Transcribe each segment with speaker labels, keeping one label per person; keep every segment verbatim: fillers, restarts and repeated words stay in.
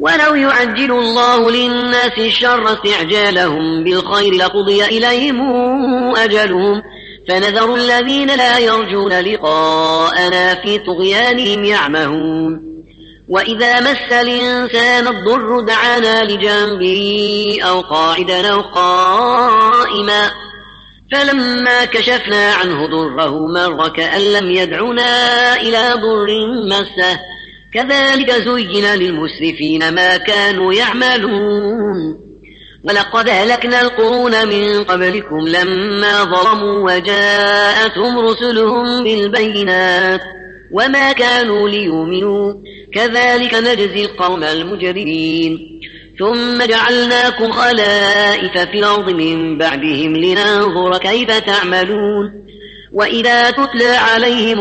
Speaker 1: ولو يعجل الله للناس الشر استعجالهم بالخير لقضي إليهم أجلهم فنذر الذين لا يرجون لقاءنا في طغيانهم يعمهون وإذا مس الإنسان الضر دعانا لجنبه أو قاعدا أو قائما فلما كشفنا عنه ضره مر كأن لم يدعنا إلى ضر مسه كذلك زين للمسرفين ما كانوا يعملون ولقد أهلكنا القرون من قبلكم لما ظلموا وجاءتهم رسلهم بالبينات وما كانوا ليؤمنوا كذلك نجزي القوم المجرمين ثم جعلناكم خلائف في الأرض من بعدهم لننظر كيف تعملون وإذا تتلى عليهم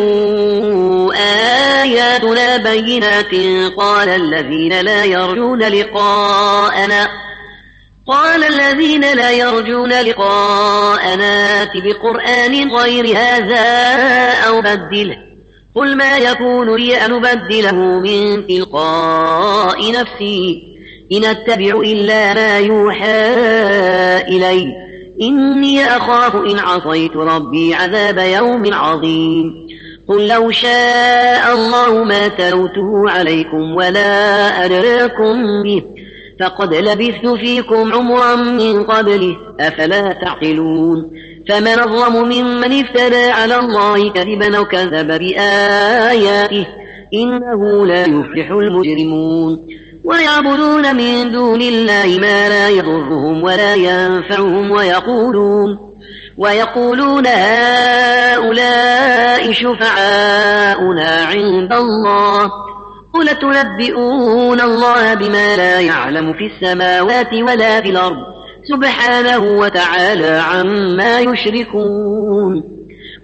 Speaker 1: آياتنا بينات قال الذين لا يرجون لقاءنا قال الذين لا يرجون لقاءنا ائت بقرآن غير هذا أو بدله قل ما يكون لي أن أبدله من تلقاء نفسي إن أتبع إلا ما يوحى إلي إني أخاف إن عصيت ربي عذاب يوم عظيم قل لو شاء الله ما تلوته عليكم ولا أدراكم به فقد لبثت فيكم عمرا من قبله أفلا تعقلون فمن أظلم ممن افترى على الله كذبا أو كذب بآياته إنه لا يفلح المجرمون ويعبدون من دون الله ما لا يضرهم ولا ينفعهم ويقولون ويقولون هؤلاء شفعاؤنا عند الله قل تنبئون الله بما لا يعلم في السماوات ولا في الأرض سبحانه وتعالى عما يشركون